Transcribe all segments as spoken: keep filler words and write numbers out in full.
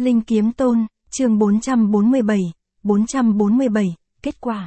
Linh Kiếm Tôn, chương bốn trăm bốn mươi bảy, bốn trăm bốn mươi bảy, kết quả.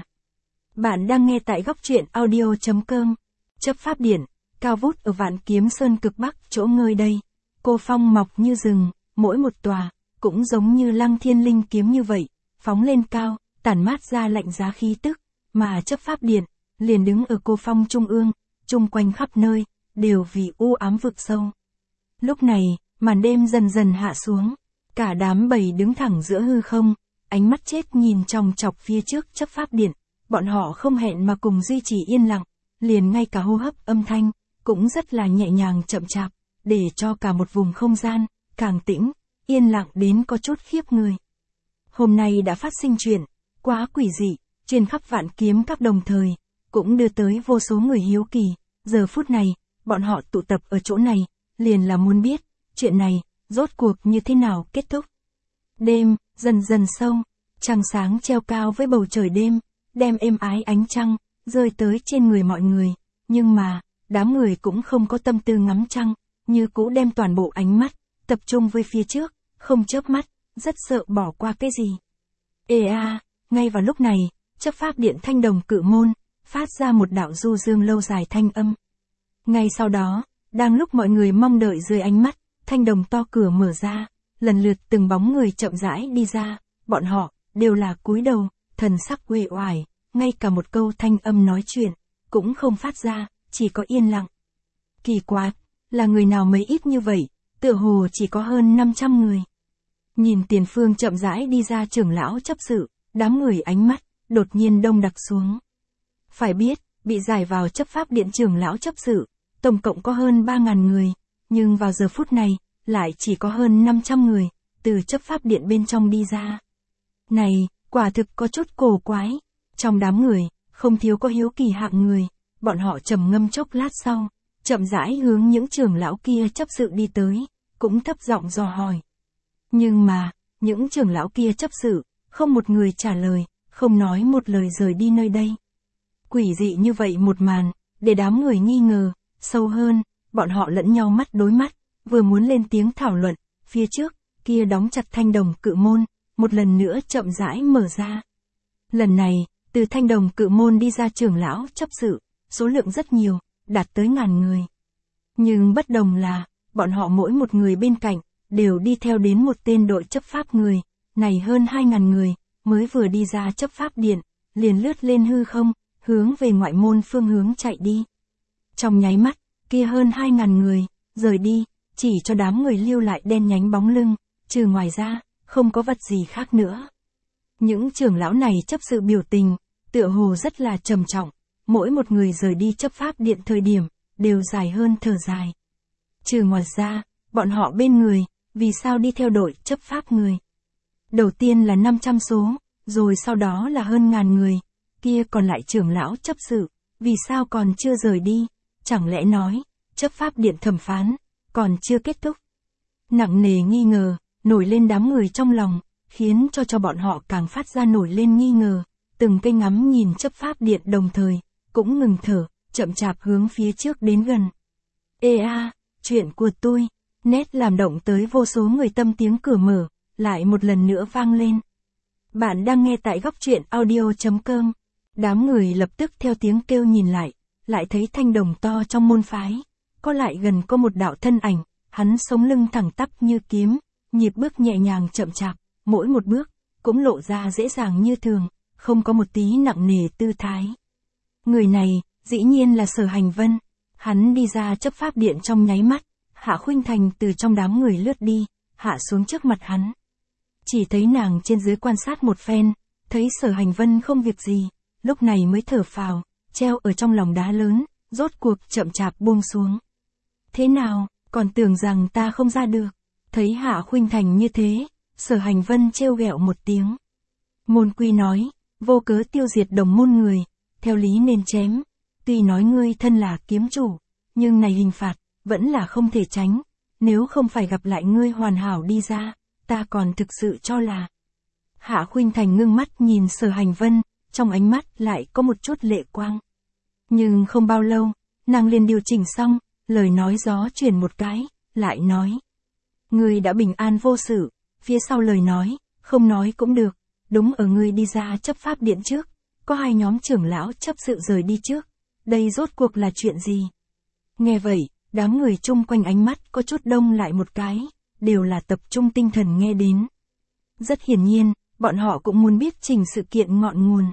Bạn đang nghe tại góc truyện audio chấm com. Chấp pháp điện, cao vút ở Vạn Kiếm Sơn cực bắc chỗ ngơi đây. Cô phong mọc như rừng, mỗi một tòa, cũng giống như lăng thiên linh kiếm như vậy, phóng lên cao, tản mát ra lạnh giá khí tức, mà chấp pháp điện, liền đứng ở cô phong trung ương, chung quanh khắp nơi, đều vì u ám vực sâu. Lúc này, màn đêm dần dần hạ xuống, cả đám bầy đứng thẳng giữa hư không, ánh mắt chết nhìn chòng chọc phía trước chấp pháp điện, bọn họ không hẹn mà cùng duy trì yên lặng, liền ngay cả hô hấp âm thanh, cũng rất là nhẹ nhàng chậm chạp, để cho cả một vùng không gian, càng tĩnh, yên lặng đến có chút khiếp người. Hôm nay đã phát sinh chuyện, quá quỷ dị, truyền khắp Vạn Kiếm các đồng thời, cũng đưa tới vô số người hiếu kỳ, giờ phút này, bọn họ tụ tập ở chỗ này, liền là muốn biết, chuyện này, rốt cuộc như thế nào kết thúc. Đêm, dần dần sâu, trăng sáng treo cao với bầu trời đêm, đem êm ái ánh trăng, rơi tới trên người mọi người, nhưng mà, đám người cũng không có tâm tư ngắm trăng, như cũ đem toàn bộ ánh mắt, tập trung với phía trước, không chớp mắt, rất sợ bỏ qua cái gì. Ê a, ngay vào lúc này, chấp pháp điện Thanh Đồng Cự Môn, phát ra một đạo du dương lâu dài thanh âm. Ngay sau đó, đang lúc mọi người mong đợi dưới ánh mắt, thanh đồng to cửa mở ra, lần lượt từng bóng người chậm rãi đi ra, bọn họ, đều là cúi đầu, thần sắc uể oải, ngay cả một câu thanh âm nói chuyện, cũng không phát ra, chỉ có yên lặng. Kỳ quá, là người nào mấy ít như vậy, tựa hồ chỉ có hơn năm trăm người. Nhìn tiền phương chậm rãi đi ra trưởng lão chấp sự, đám người ánh mắt, đột nhiên đông đặc xuống. Phải biết, bị giải vào chấp pháp điện trưởng lão chấp sự, tổng cộng có hơn ba ngàn người, nhưng vào giờ phút này, lại chỉ có hơn năm trăm người, từ chấp pháp điện bên trong đi ra. Này, quả thực có chút cổ quái, trong đám người, không thiếu có hiếu kỳ hạng người, bọn họ trầm ngâm chốc lát sau, chậm rãi hướng những trưởng lão kia chấp sự đi tới, cũng thấp giọng dò hỏi. Nhưng mà, những trưởng lão kia chấp sự, không một người trả lời, không nói một lời rời đi nơi đây. Quỷ dị như vậy một màn, để đám người nghi ngờ, sâu hơn, bọn họ lẫn nhau mắt đối mắt, vừa muốn lên tiếng thảo luận, phía trước, kia đóng chặt Thanh Đồng Cự Môn, một lần nữa chậm rãi mở ra. Lần này, từ Thanh Đồng Cự Môn đi ra trưởng lão chấp sự, số lượng rất nhiều, đạt tới ngàn người. Nhưng bất đồng là, bọn họ mỗi một người bên cạnh, đều đi theo đến một tên đội chấp pháp người, này hơn hai ngàn người, mới vừa đi ra chấp pháp điện, liền lướt lên hư không, hướng về ngoại môn phương hướng chạy đi. Trong nháy mắt, kia hơn hai ngàn người, rời đi, chỉ cho đám người lưu lại đen nhánh bóng lưng, trừ ngoài ra, không có vật gì khác nữa. Những trưởng lão này chấp sự biểu tình, tựa hồ rất là trầm trọng, mỗi một người rời đi chấp pháp điện thời điểm, đều dài hơn thở dài. Trừ ngoài ra, bọn họ bên người, vì sao đi theo đội chấp pháp người? Đầu tiên là năm trăm số, rồi sau đó là hơn ngàn người, kia còn lại trưởng lão chấp sự, vì sao còn chưa rời đi? Chẳng lẽ nói, chấp pháp điện thẩm phán, còn chưa kết thúc? Nặng nề nghi ngờ, nổi lên đám người trong lòng, khiến cho cho bọn họ càng phát ra nổi lên nghi ngờ, từng cây ngắm nhìn chấp pháp điện đồng thời, cũng ngừng thở, chậm chạp hướng phía trước đến gần. Ê a, chuyện của tôi, nét làm động tới vô số người tâm tiếng cửa mở, lại một lần nữa vang lên. Bạn đang nghe tại góc truyện audio chấm com. Đám người lập tức theo tiếng kêu nhìn lại, lại thấy thanh đồng to trong môn phái, có lại gần có một đạo thân ảnh, hắn sống lưng thẳng tắp như kiếm, nhịp bước nhẹ nhàng chậm chạp, mỗi một bước, cũng lộ ra dễ dàng như thường, không có một tí nặng nề tư thái. Người này, dĩ nhiên là Sở Hành Vân, hắn đi ra chấp pháp điện trong nháy mắt, Hạ Khuynh Thành từ trong đám người lướt đi, hạ xuống trước mặt hắn. Chỉ thấy nàng trên dưới quan sát một phen, thấy Sở Hành Vân không việc gì, lúc này mới thở phào, treo ở trong lòng đá lớn, rốt cuộc chậm chạp buông xuống. Thế nào, còn tưởng rằng ta không ra được. Thấy Hạ Khuynh Thành như thế, Sở Hành Vân trêu ghẹo một tiếng. Môn quy nói, vô cớ tiêu diệt đồng môn người, theo lý nên chém. Tuy nói ngươi thân là kiếm chủ, nhưng này hình phạt, vẫn là không thể tránh. Nếu không phải gặp lại ngươi hoàn hảo đi ra, ta còn thực sự cho là. Hạ Khuynh Thành ngưng mắt nhìn Sở Hành Vân, trong ánh mắt lại có một chút lệ quang. Nhưng không bao lâu, nàng liền điều chỉnh xong, lời nói gió chuyển một cái, lại nói. Ngươi đã bình an vô sự, phía sau lời nói, không nói cũng được, đúng ở ngươi đi ra chấp pháp điện trước, có hai nhóm trưởng lão chấp sự rời đi trước, đây rốt cuộc là chuyện gì? Nghe vậy, đám người chung quanh ánh mắt có chút đông lại một cái, đều là tập trung tinh thần nghe đến. Rất hiển nhiên, bọn họ cũng muốn biết trình sự kiện ngọn nguồn.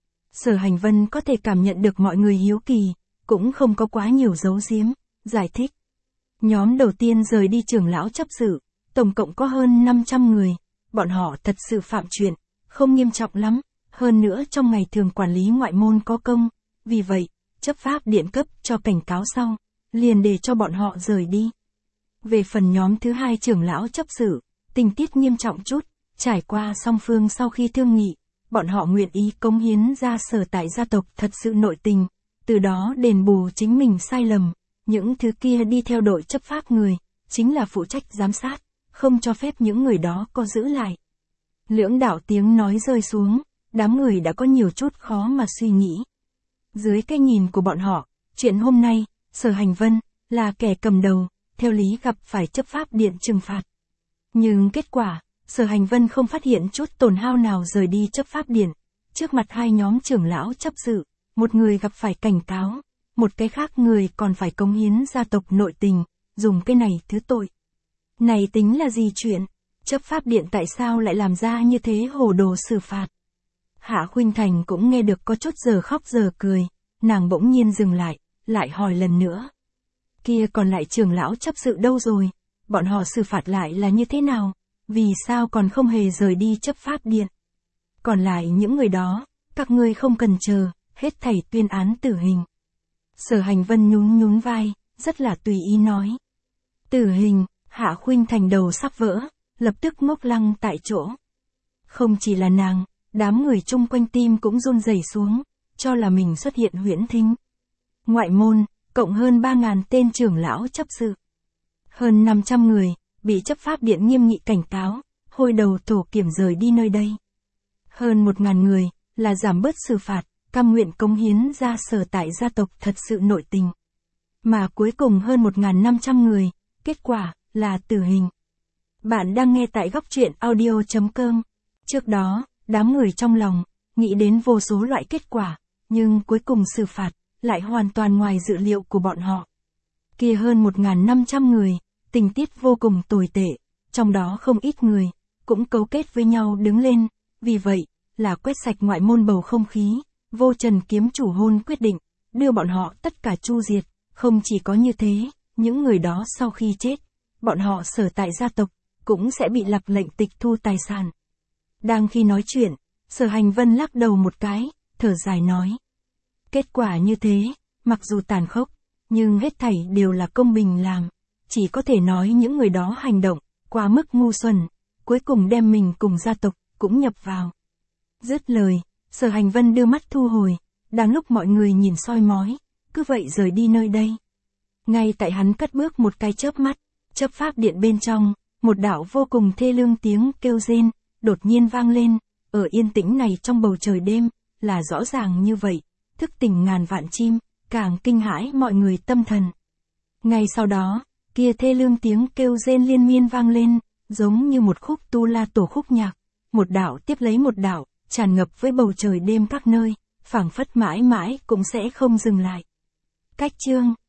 Sở Hành Vân có thể cảm nhận được mọi người hiếu kỳ, cũng không có quá nhiều giấu giếm, giải thích. Nhóm đầu tiên rời đi trưởng lão chấp sự, tổng cộng có hơn năm trăm người, bọn họ thật sự phạm chuyện, không nghiêm trọng lắm, hơn nữa trong ngày thường quản lý ngoại môn có công, vì vậy, chấp pháp điện cấp cho cảnh cáo sau, liền để cho bọn họ rời đi. Về phần nhóm thứ hai trưởng lão chấp sự, tình tiết nghiêm trọng chút, trải qua song phương sau khi thương nghị, bọn họ nguyện ý cống hiến ra sở tại gia tộc thật sự nội tình, từ đó đền bù chính mình sai lầm, những thứ kia đi theo đội chấp pháp người, chính là phụ trách giám sát, không cho phép những người đó có giữ lại. Lưỡng đạo tiếng nói rơi xuống, đám người đã có nhiều chút khó mà suy nghĩ. Dưới cái nhìn của bọn họ, chuyện hôm nay, Sở Hành Vân, là kẻ cầm đầu, theo lý gặp phải chấp pháp điện trừng phạt. Nhưng kết quả, Sở Hành Vân không phát hiện chút tổn hao nào rời đi chấp pháp điện, trước mặt hai nhóm trưởng lão chấp sự, một người gặp phải cảnh cáo, một cái khác người còn phải cống hiến gia tộc nội tình, dùng cái này thứ tội. Này tính là gì chuyện? Chấp pháp điện tại sao lại làm ra như thế hồ đồ xử phạt? Hạ Khuynh Thành cũng nghe được có chút giờ khóc giờ cười, nàng bỗng nhiên dừng lại, lại hỏi lần nữa. Kia còn lại trưởng lão chấp sự đâu rồi? Bọn họ xử phạt lại là như thế nào? Vì sao còn không hề rời đi chấp pháp điện? Còn lại những người đó, các ngươi không cần chờ, hết thảy tuyên án tử hình. Sở Hành Vân nhún nhún vai, rất là tùy ý nói. Tử hình, Hạ Khuynh Thành đầu sắp vỡ, lập tức ngốc lăng tại chỗ. Không chỉ là nàng, đám người chung quanh tim cũng run rẩy xuống, cho là mình xuất hiện huyễn thính. Ngoại môn, cộng hơn ba ngàn tên trưởng lão chấp sự. Hơn năm trăm người, bị chấp pháp điện nghiêm nghị cảnh cáo, hôi đầu thổ kiểm rời đi nơi đây. Hơn một ngàn người, là giảm bớt xử phạt, cam nguyện cống hiến ra sở tại gia tộc thật sự nội tình. Mà cuối cùng hơn một ngàn năm trăm người, kết quả, là tử hình. Bạn đang nghe tại góc truyện audio chấm com. Trước đó, đám người trong lòng, nghĩ đến vô số loại kết quả, nhưng cuối cùng xử phạt, lại hoàn toàn ngoài dự liệu của bọn họ. Kia hơn một ngàn năm trăm người, tình tiết vô cùng tồi tệ, trong đó không ít người, cũng cấu kết với nhau đứng lên, vì vậy, là quét sạch ngoại môn bầu không khí, vô trần kiếm chủ hôn quyết định, đưa bọn họ tất cả chu diệt, không chỉ có như thế, những người đó sau khi chết, bọn họ sở tại gia tộc, cũng sẽ bị lập lệnh tịch thu tài sản. Đang khi nói chuyện, Sở Hành Vân lắc đầu một cái, thở dài nói. Kết quả như thế, mặc dù tàn khốc, nhưng hết thảy đều là công bình làm, chỉ có thể nói những người đó hành động, quá mức ngu xuẩn, cuối cùng đem mình cùng gia tộc, cũng nhập vào. Dứt lời, Sở Hành Vân đưa mắt thu hồi, đang lúc mọi người nhìn soi mói, cứ vậy rời đi nơi đây. Ngay tại hắn cất bước một cái chớp mắt, chấp pháp điện bên trong, một đạo vô cùng thê lương tiếng kêu rên, đột nhiên vang lên, ở yên tĩnh này trong bầu trời đêm, là rõ ràng như vậy, thức tỉnh ngàn vạn chim, càng kinh hãi mọi người tâm thần. Ngay sau đó, kia thê lương tiếng kêu rên liên miên vang lên, giống như một khúc tu la tổ khúc nhạc, một đạo tiếp lấy một đạo, tràn ngập với bầu trời đêm các nơi, phảng phất mãi mãi cũng sẽ không dừng lại. Cách chương